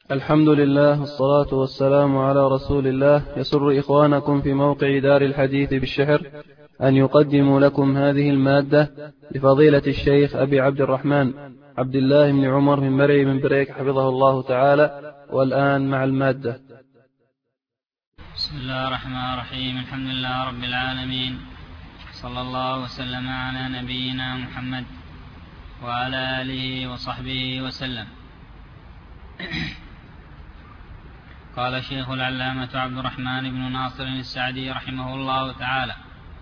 الحمد لله والصلاة والسلام على رسول الله. يسر إخوانكم في موقع دار الحديث بالشحر أن يقدموا لكم هذه المادة لفضيلة الشيخ أبي عبد الرحمن عبد الله بن عمر من مرعي من بريك حفظه الله تعالى. والآن مع المادة. بسم الله الرحمن الرحيم. الحمد لله رب العالمين، صلى الله وسلم على نبينا محمد وعلى آله وصحبه وسلم. قال الشيخ العلامة عبد الرحمن بن ناصر السعدي رحمه الله تعالى: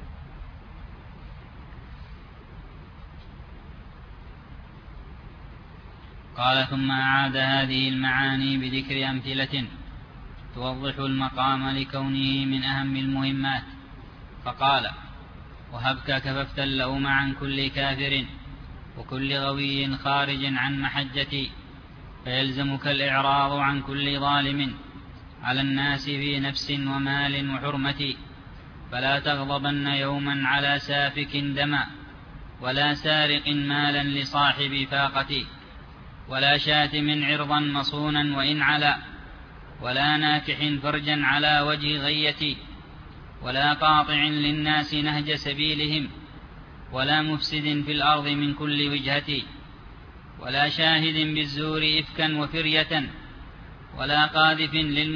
قال: ثم أعاد هذه المعاني بذكر أمثلة توضح المقام لكونه من أهم المهمات، فقال: وهبك كففت اللوم عن كل كافر وكل غوي خارج عن محجتي، فيلزمك الإعراض عن كل ظالم على الناس في نفس ومال وحرمة، فلا تغضبن يوما على سافك دما ولا سارق مالا لصاحب فاقة، ولا شاتم عرضا مصونا وإن علا، ولا ناكح فرجا على وجه غية، ولا قاطع للناس نهج سبيلهم، ولا مفسد في الأرض من كل وجهة، ولا شاهد بالزور إفكا وفرية، ولا قاذف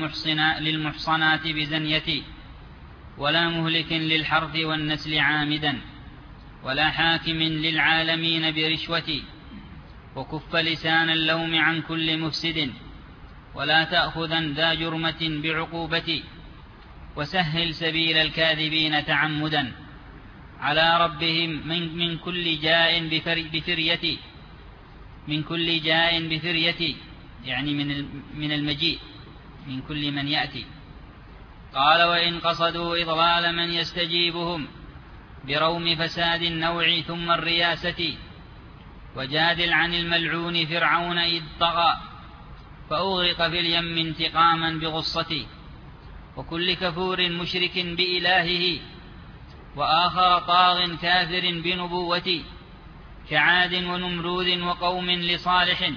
للمحصنات بزنية، ولا مهلك للحرث والنسل عامدا، ولا حاكم للعالمين برشوة، وكف لسان اللوم عن كل مفسد، ولا تأخذن ذا جرمة بعقوبة، وسهل سبيل الكاذبين تعمدا على ربهم من كل جاء بفرية، من كل جاء بفرية يعني من المجيء، من كل من يأتي. قال: وإن قصدوا إضلال من يستجيبهم بروم فساد النوع ثم الرياسة، وجادل عن الملعون فرعون إذ طغى فأغرق في اليم انتقاما بغصة، وكل كفور مشرك بإلهه وآخر طاغ كافر بنبوة، كعاد ونمرود وقوم لصالح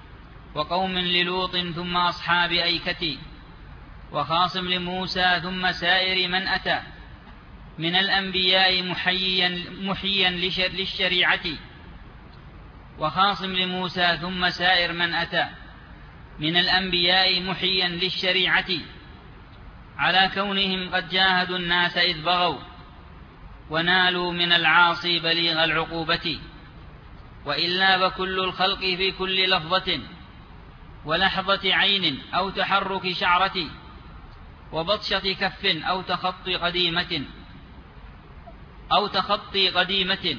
وقوم للوط ثم أصحاب أيكة، وخاصم لموسى ثم سائر من أتى من الأنبياء محيا للشريعة، وخاصم لموسى ثم سائر من أتى من الأنبياء محيا للشريعة، على كونهم قد جاهدوا الناس إذ بغوا ونالوا من العاصي بليغ العقوبة، وإلا فكل الخلق في كل لفظة ولحظة عين أو تحرك شعرة وبطشة كف أو تخطي قديمة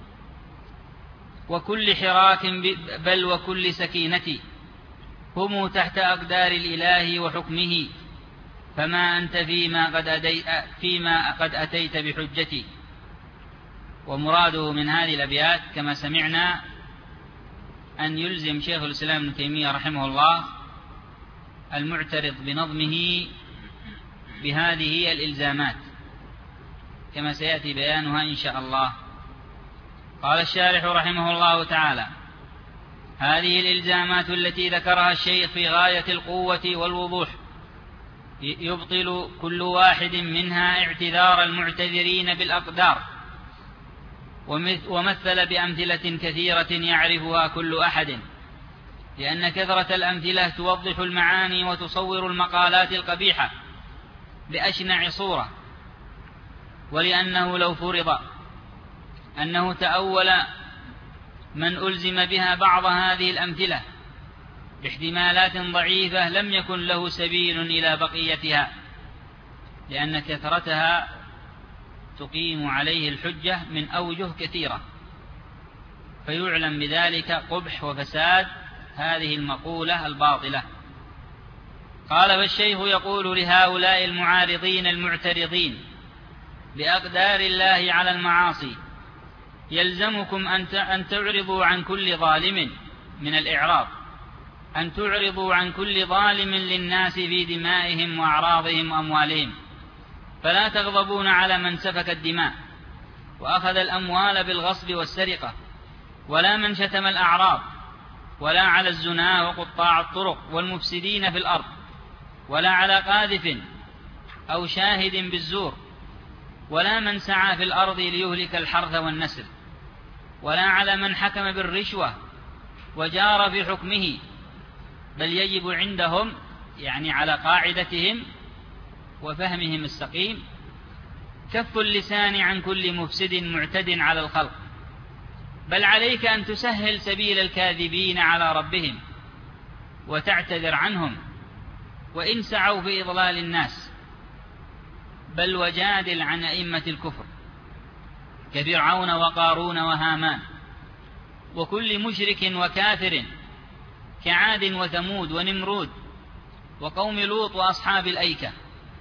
وكل حراك بل وكل سكينة، هم تحت أقدار الإله وحكمه، فما أنت فيما قد أتيت بحجتي. ومراده من هذه الأبيات كما سمعنا أن يلزم شيخ الإسلام ابن تيمية رحمه الله المعترض بنظمه بهذه الإلزامات كما سيأتي بيانها إن شاء الله. قال الشارح رحمه الله تعالى: هذه الإلزامات التي ذكرها الشيخ في غاية القوة والوضوح يبطل كل واحد منها اعتذار المعتذرين بالأقدار، ومثل بأمثلة كثيرة يعرفها كل أحد، لأن كثرة الأمثلة توضح المعاني وتصور المقالات القبيحة بأشنع صورة، ولأنه لو فرض أنه تأول من ألزم بها بعض هذه الأمثلة باحتمالات ضعيفة لم يكن له سبيل إلى بقيتها، لأن كثرتها تقيم عليه الحجة من أوجه كثيرة، فيعلم بذلك قبح وفساد هذه المقولة الباطلة. قال: فالشيخ يقول لهؤلاء المعارضين المعترضين بأقدار الله على المعاصي: يلزمكم أن تعرضوا عن كل ظالم، من الإعراض أن تعرضوا عن كل ظالم للناس في دمائهم وأعراضهم وأموالهم، فلا تغضبون على من سفك الدماء وأخذ الأموال بالغصب والسرقة، ولا من شتم الأعراض ولا على الزنا وقطاع الطرق والمفسدين في الأرض، ولا على قاذف أو شاهد بالزور، ولا من سعى في الأرض ليهلك الحرث والنسل، ولا على من حكم بالرشوة وجار في حكمه، بل يجب عندهم يعني على قاعدتهم وفهمهم السقيم كف اللسان عن كل مفسد معتد على الخلق، بل عليك أن تسهل سبيل الكاذبين على ربهم وتعتذر عنهم وإن سعوا في إضلال الناس، بل وجادل عن أئمة الكفر كفرعون وقارون وهامان وكل مشرك وكافر كعاد وثمود ونمرود وقوم لوط وأصحاب الأيكة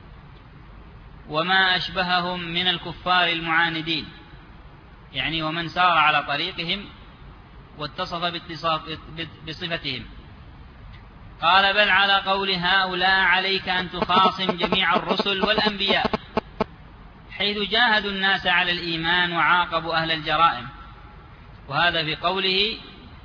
وما أشبههم من الكفار المعاندين، يعني ومن سار على طريقهم واتصف بصفتهم. قال بل على قول هؤلاء عليك أن تخاصم جميع الرسل والأنبياء، حيث جاهدوا الناس على الإيمان وعاقبوا أهل الجرائم، وهذا في قوله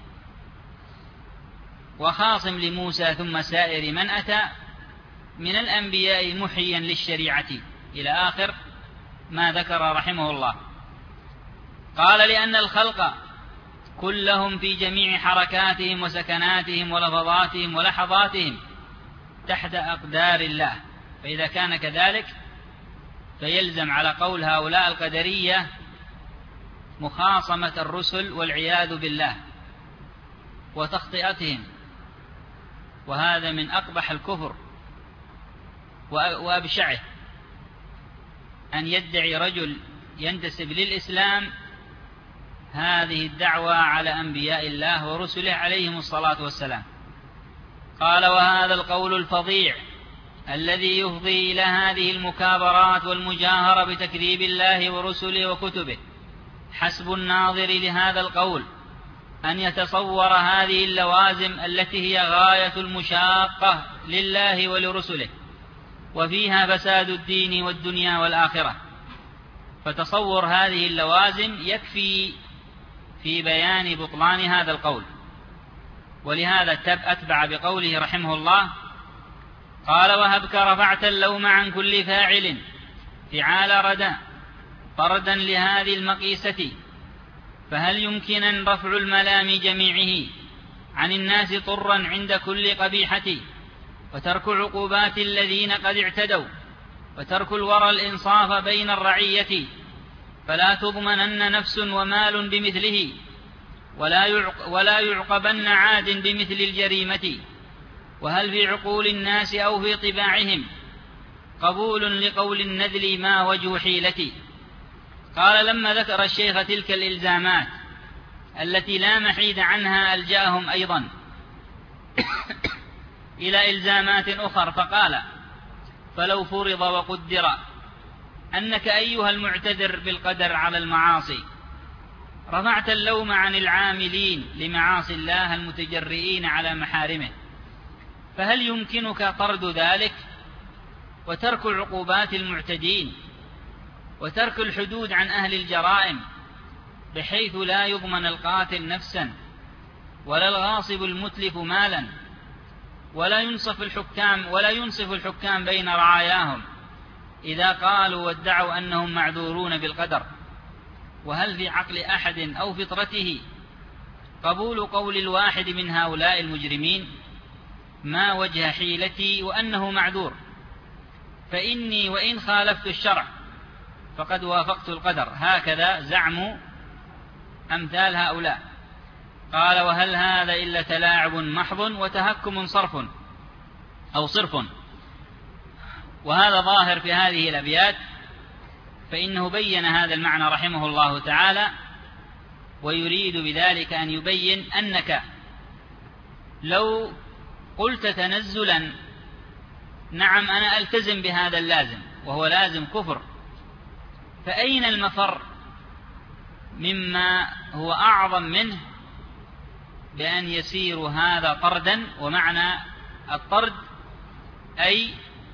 وخاصم لموسى ثم سائر من أتى من الأنبياء محيا للشريعة إلى آخر ما ذكر رحمه الله. قال لأن الخلق كلهم في جميع حركاتهم وسكناتهم ولفظاتهم ولحظاتهم تحت أقدار الله، فإذا كان كذلك فيلزم على قول هؤلاء القدرية مخاصمة الرسل والعياذ بالله وتخطئتهم، وهذا من أقبح الكفر وأبشعه أن يدعي رجل ينتسب للإسلام هذه الدعوة على أنبياء الله ورسله عليهم الصلاة والسلام. قال وهذا القول الفظيع الذي يفضي إلى هذه المكابرات والمجاهرة بتكذيب الله ورسله وكتبه، حسب الناظر لهذا القول أن يتصور هذه اللوازم التي هي غاية المشاقة لله ولرسله وفيها فساد الدين والدنيا والآخرة، فتصور هذه اللوازم يكفي في بيان بطلان هذا القول. ولهذا أتبع بقوله رحمه الله قال وهبك رفعت اللوم عن كل فاعل فعال ردا طردا لهذه المقيسة، فهل يمكن رفع الملام جميعه عن الناس طرا عند كل قبيحة، وترك عقوبات الذين قد اعتدوا، وترك الورى الإنصاف بين الرعية، فلا تضمنن نفس ومال بمثله، ولا يعقبن عاد بمثل الجريمة، وهل في عقول الناس أو في طباعهم قبول لقول النذل ما وجه حيلتي. قال لما ذكر الشيخ تلك الإلزامات التي لا محيد عنها ألجأهم أيضا إلى إلزامات أخر، فقال فلو فرض وقدر أنك أيها المعتذر بالقدر على المعاصي رفعت اللوم عن العاملين لمعاصي الله المتجرئين على محارمه، فهل يمكنك طرد ذلك وترك عقوبات المعتدين وترك الحدود عن أهل الجرائم، بحيث لا يضمن القاتل نفسا ولا الغاصب المتلف مالا ولا ينصف الحكام بين رعاياهم إذا قالوا وادعوا أنهم معذورون بالقدر؟ وهل في عقل أحد أو فطرته قبول قول الواحد من هؤلاء المجرمين ما وجه حيلتي وأنه معذور، فإني وإن خالفت الشرع فقد وافقت القدر، هكذا زعم أمثال هؤلاء. قال وهل هذا إلا تلاعب محض وتهكم صرف، وهذا ظاهر في هذه الأبيات، فإنه بين هذا المعنى رحمه الله تعالى، ويريد بذلك أن يبين أنك لو قلت تنزلا نعم أنا ألتزم بهذا اللازم وهو لازم كفر، فأين المفر مما هو أعظم منه بأن يسير هذا طردا؟ ومعنى الطرد أي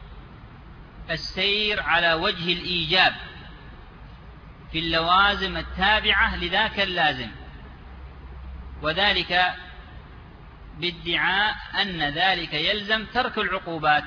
السير على وجه الإيجاب في اللوازم التابعة لذاك اللازم، وذلك بادعاء أن ذلك يلزم ترك العقوبات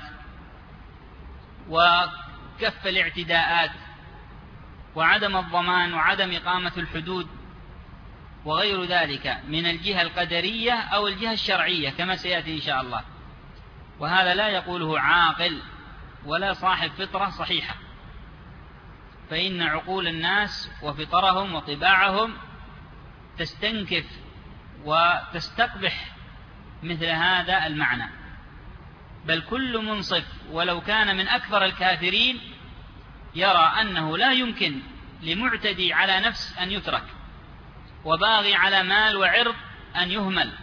وكف الاعتداءات وعدم الضمان وعدم إقامة الحدود وغير ذلك من الجهة القدرية أو الجهة الشرعية كما سيأتي إن شاء الله. وهذا لا يقوله عاقل ولا صاحب فطرة صحيحة، فإن عقول الناس وفطرهم وطباعهم تستنكف وتستقبح مثل هذا المعنى. بل كل منصف ولو كان من أكبر الكافرين يرى أنه لا يمكن لمعتدي على نفس أن يترك، وباغي على مال وعرض أن يهمل،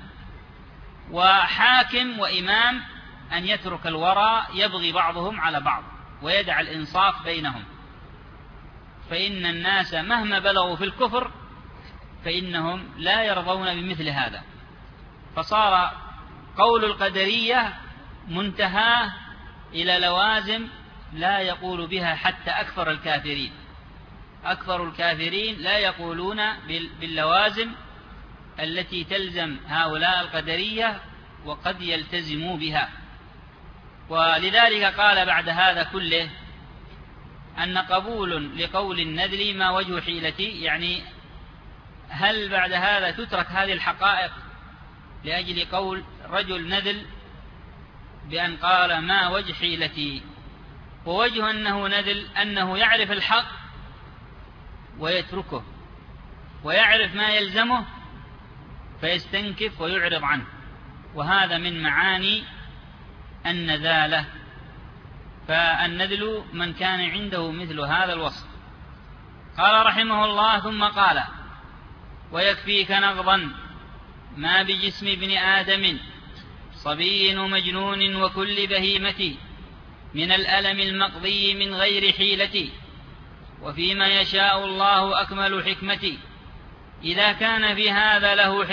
وحاكم وإمام أن يترك الورى يبغي بعضهم على بعض ويدع الإنصاف بينهم. فإن الناس مهما بلغوا في الكفر فإنهم لا يرضون بمثل هذا. فصار قول القدرية منتهى إلى لوازم لا يقول بها حتى أكثر الكافرين. أكثر الكافرين لا يقولون باللوازم التي تلزم هؤلاء القدرية وقد يلتزموا بها. ولذلك قال بعد هذا كله أن قبول لقول النذل ما وجه حيلتي، يعني هل بعد هذا تترك هذه الحقائق لأجل قول رجل نذل بأن قال ما وجه حيلتي؟ ووجه أنه نذل أنه يعرف الحق ويتركه، ويعرف ما يلزمه فيستنكف ويعرض عنه، وهذا من معاني النذالة. فالنذل من كان عنده مثل هذا الوصف. قال رحمه الله ثم قال: ويكفيك نغضا ما بجسم ابن آدم صبي ومجنون وكل بهيمة من الألم المقضي من غير حيلة، وفيما يشاء الله أكمل حكمة إذا كان في هذا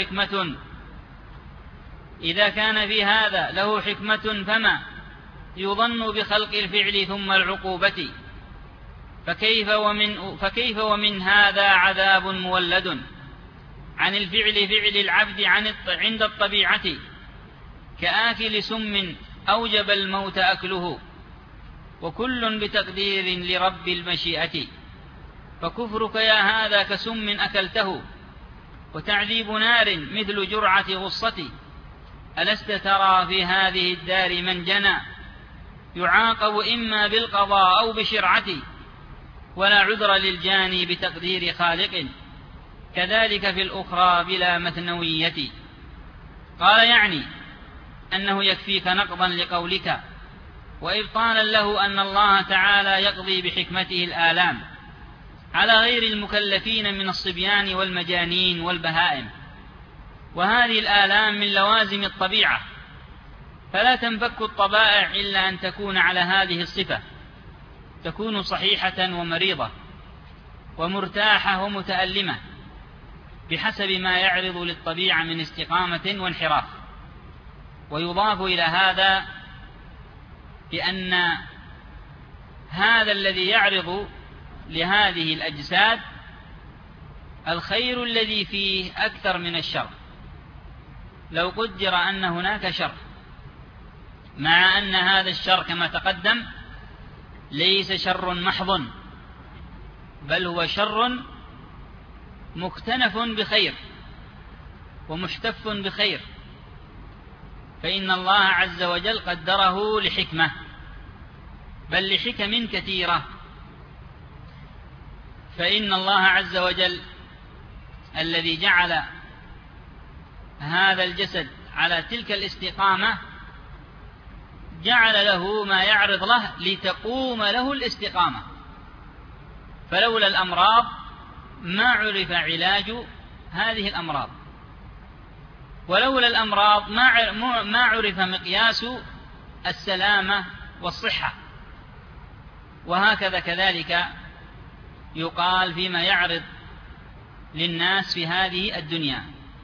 له حكمة فما يظن بخلق الفعل ثم العقوبة. فكيف ومن هذا عذاب مولد عن الفعل فعل العبد عند الطبيعة، كآكل سم أوجب الموت أكله، وكل بتقدير لرب المشيئة. فكفرك يا هذا كسم أكلته، وتعذيب نار مثل جرعة غصة. ألست ترى في هذه الدار من جنى يعاقب إما بالقضاء أو بشرعة، ولا عذر للجاني بتقدير خالق، كذلك في الأخرى بلا مثنوية. قال يعني أنه يكفيك نقضا لقولك وإبطالا له أن الله تعالى يقضي بحكمته الآلام على غير المكلفين من الصبيان والمجانين والبهائم، وهذه الآلام من لوازم الطبيعة، فلا تنفك الطبائع إلا أن تكون على هذه الصفة، تكون صحيحة ومريضة ومرتاحة ومتألمة بحسب ما يعرض للطبيعة من استقامة وانحراف. ويضاف إلى هذا بأن هذا الذي يعرض لهذه الأجساد الخير الذي فيه أكثر من الشر. لو قدر أن هناك شر، مع أن هذا الشر كما تقدم ليس شر محض، بل هو شر مكتنف بخير ومحتف بخير، فإن الله عز وجل قدره لحكمة، بل لحكم كثيرة. فإن الله عز وجل الذي جعل هذا الجسد على تلك الاستقامة جعل له ما يعرض له لتقوم له الاستقامة. فلولا الأمراض ما عرف علاج هذه الأمراض، ولولا الأمراض ما عرف مقياس السلامة والصحة. وهكذا كذلك يقال فيما يعرض للناس في هذه الدنيا.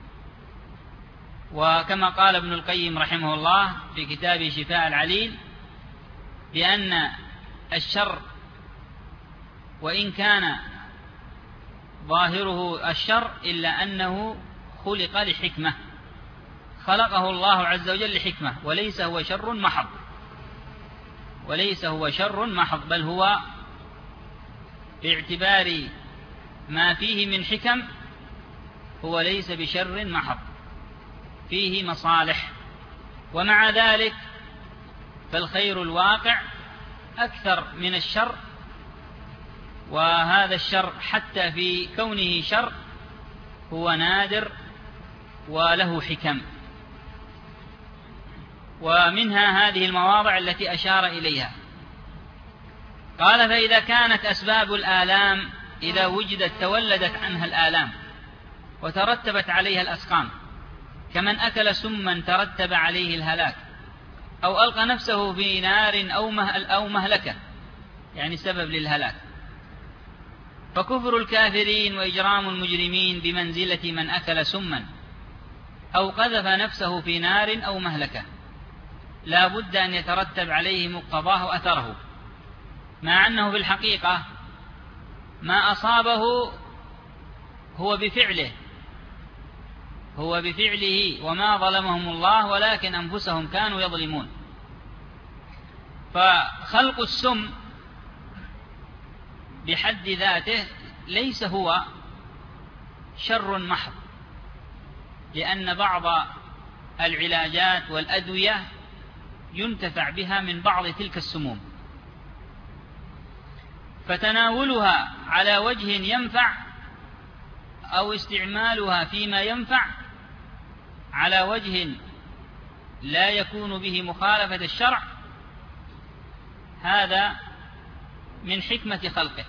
وكما قال ابن القيم رحمه الله في كتابه شفاء العليل بأن الشر وإن كان ظاهره الشر إلا أنه خلق لحكمة، خلقه الله عز وجل لحكمة، وليس هو شر محض، وليس هو شر محض، بل هو باعتبار ما فيه من حكم هو ليس بشر محض، فيه مصالح. ومع ذلك فالخير الواقع أكثر من الشر، وهذا الشر حتى في كونه شر هو نادر وله حكم. ومنها هذه المواضع التي أشار إليها. قال: فإذا كانت أسباب الآلام إذا وجدت تولدت عنها الآلام وترتبت عليها الأسقام، كمن أكل سما ترتب عليه الهلاك، أو ألقى نفسه في نار أو مهلكة، يعني سبب للهلاك، فكفر الكافرين وإجرام المجرمين بمنزلة من أكل سما أو قذف نفسه في نار أو مهلكة، لا بد أن يترتب عليه مقتضاه أثره، مع أنه في الحقيقة ما أصابه هو بفعله وما ظلمهم الله، ولكن أنفسهم كانوا يظلمون. فخلق السم بحد ذاته ليس هو شر محض، لأن بعض العلاجات والأدوية ينتفع بها من بعض تلك السموم، فتناولها على وجه ينفع أو استعمالها فيما ينفع على وجه لا يكون به مخالفة الشرع، هذا من حكمة خلقه.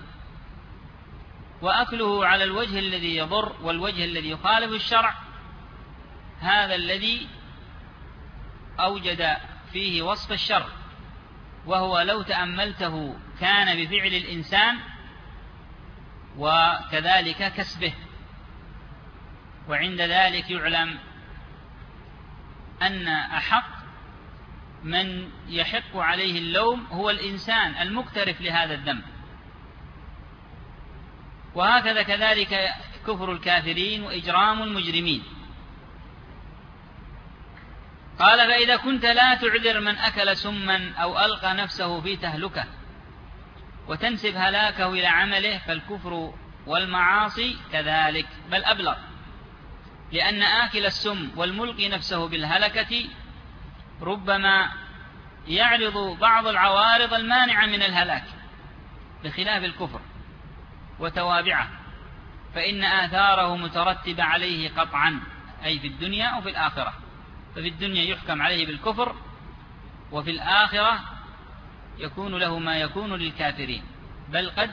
وأكله على الوجه الذي يضر والوجه الذي يخالف الشرع هذا الذي أوجد فيه وصف الشر، وهو لو تأملته كان بفعل الإنسان وكذلك كسبه. وعند ذلك يعلم أن أحق من يحق عليه اللوم هو الإنسان المقترف لهذا الذنب. وهكذا كذلك كفر الكافرين وإجرام المجرمين. قال: فإذا كنت لا تعذر من أكل سما أو ألقى نفسه في تهلكة وتنسب هلاكه إلى عمله، فالكفر والمعاصي كذلك، بل أبلغ، لأن آكل السم والملقي نفسه بالهلكة ربما يعرض بعض العوارض المانعة من الهلاك، بخلاف الكفر وتوابعه، فإن آثاره مترتبة عليه قطعا، أي في الدنيا وفي الآخرة. ففي الدنيا يحكم عليه بالكفر، وفي الآخرة يكون له ما يكون للكافرين، بل قد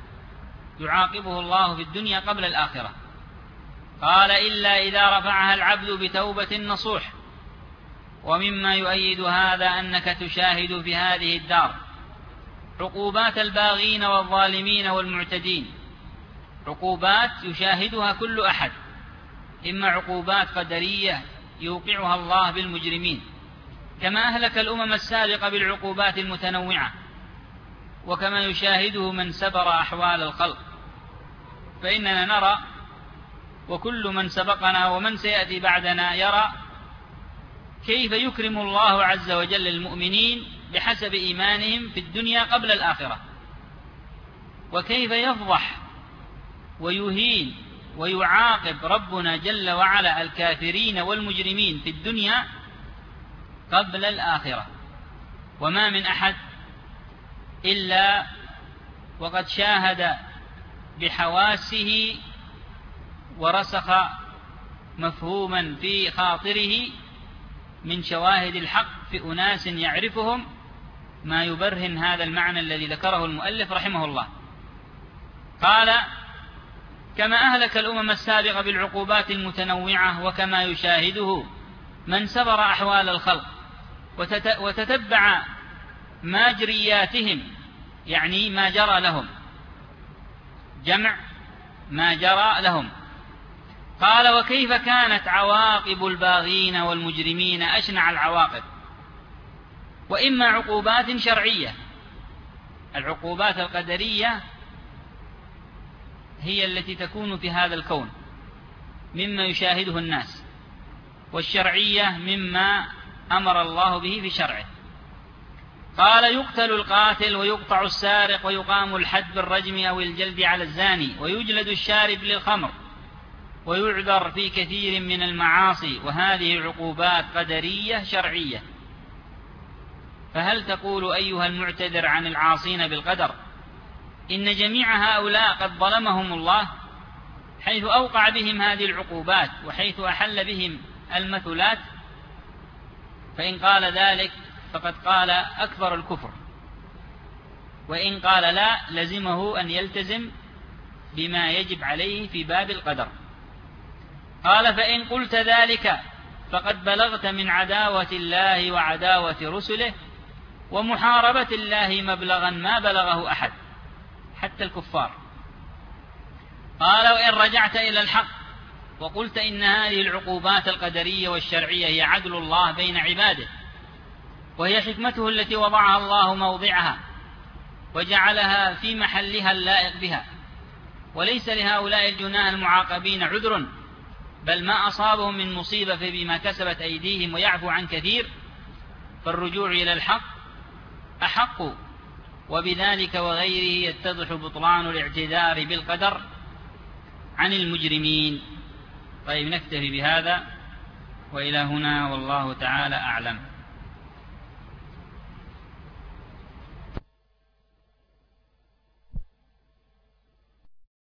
يعاقبه الله في الدنيا قبل الآخرة. قال: إلا إذا رفعها العبد بتوبة نصوح. ومما يؤيد هذا أنك تشاهد في هذه الدار عقوبات الباغين والظالمين والمعتدين، عقوبات يشاهدها كل أحد، إما عقوبات قدرية يوقعها الله بالمجرمين، كما أهلك الأمم السابقة بالعقوبات المتنوعة، وكما يشاهده من سبر أحوال الخلق. فإننا نرى، وكل من سبقنا ومن سيأتي بعدنا يرى، كيف يكرم الله عز وجل المؤمنين بحسب إيمانهم في الدنيا قبل الآخرة، وكيف يفضح ويهين ويعاقب ربنا جل وعلا الكافرين والمجرمين في الدنيا قبل الآخرة. وما من أحد إلا وقد شاهد بحواسه ورسخ مفهوما في خاطره من شواهد الحق في أناس يعرفهم ما يبرهن هذا المعنى الذي ذكره المؤلف رحمه الله. قال: كما أهلك الأمم السابقة بالعقوبات المتنوعة، وكما يشاهده من سبر أحوال الخلق وتتبع ماجرياتهم، يعني ما جرى لهم، جمع ما جرى لهم. قال: وكيف كانت عواقب الباغين والمجرمين أشنع العواقب، وإما عقوبات شرعية، العقوبات القدرية هي التي تكون في هذا الكون مما يشاهده الناس، والشرعية مما أمر الله به في شرعه. قال: يقتل القاتل ويقطع السارق ويقام الحد بالرجم أو الجلد على الزاني ويجلد الشارب للخمر ويعذر في كثير من المعاصي، وهذه عقوبات قدرية شرعية. فهل تقول أيها المعتذر عن العاصين بالقدر إن جميع هؤلاء قد ظلمهم الله حيث أوقع بهم هذه العقوبات وحيث أحل بهم المثلات؟ فإن قال ذلك فقد قال أكبر الكفر، وإن قال لا لزمه أن يلتزم بما يجب عليه في باب القدر. قال: فإن قلت ذلك فقد بلغت من عداوة الله وعداوة رسله ومحاربة الله مبلغا ما بلغه أحد حتى الكفار. قال: وإن رجعت إلى الحق وقلت إن هذه العقوبات القدرية والشرعية هي عدل الله بين عباده، وهي حكمته التي وضعها الله موضعها وجعلها في محلها اللائق بها، وليس لهؤلاء الجناه المعاقبين عذر، بل ما أصابهم من مصيبة فبما كسبت أيديهم ويعفو عن كثير، فالرجوع إلى الحق أحق، وبذلك وغيره يتضح بطلان الاعتذار بالقدر عن المجرمين. طيب، نكتفي بهذا وإلى هنا، والله تعالى أعلم.